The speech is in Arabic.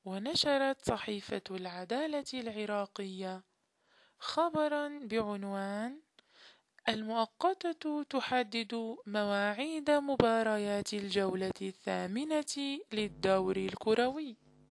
ونشرت صحيفة العدالة العراقية خبرا بعنوان: المؤقتة تحدد مواعيد مباريات الجولة الثامنة للدور الكروي.